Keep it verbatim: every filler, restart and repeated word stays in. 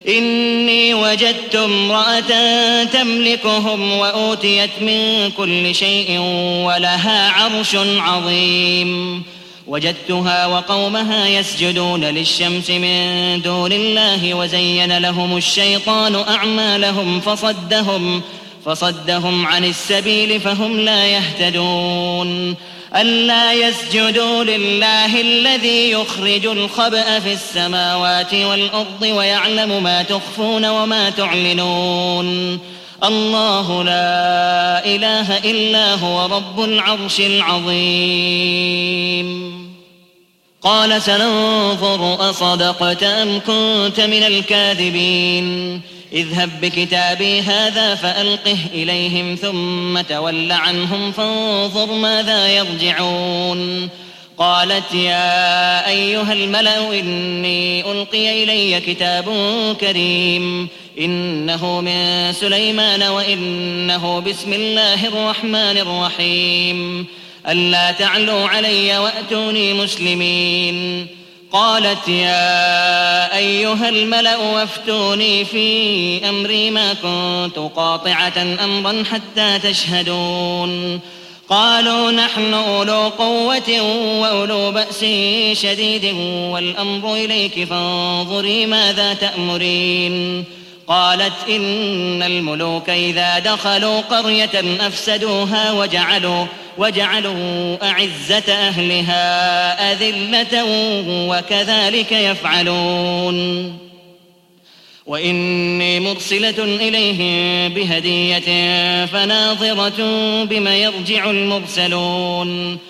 إني وجدت امرأة تملكهم وأوتيت من كل شيء ولها عرش عظيم وجدتها وقومها يسجدون للشمس من دون الله وزين لهم الشيطان أعمالهم فصدهم فصدهم عن السبيل فهم لا يهتدون ألا يسجدوا لله الذي يخرج الخبأ في السماوات والأرض ويعلم ما تخفون وما تعلنون الله لا إله إلا هو رب العرش العظيم. قال سننظر أصدقت أم كنت من الكاذبين اذهب بكتابي هذا فألقه إليهم ثم تول عنهم فانظر ماذا يرجعون. قالت يا أيها الملأ إني ألقي إلي كتاب كريم إنه من سليمان وإنه بسم الله الرحمن الرحيم ألا تعلوا علي وأتوني مسلمين. قالت يا أيها الملأ وافتوني في أمري ما كنت قاطعة أمرا حتى تشهدون. قالوا نحن أولو قوة وأولو بأس شديد والأمر إليك فانظري ماذا تأمرين. قالت إن الملوك إذا دخلوا قرية أفسدوها وجعلوا, وجعلوا أعزة أهلها أذلة وكذلك يفعلون. وإني مرسلة إليهم بهدية فناظرة بما يرجع المرسلون.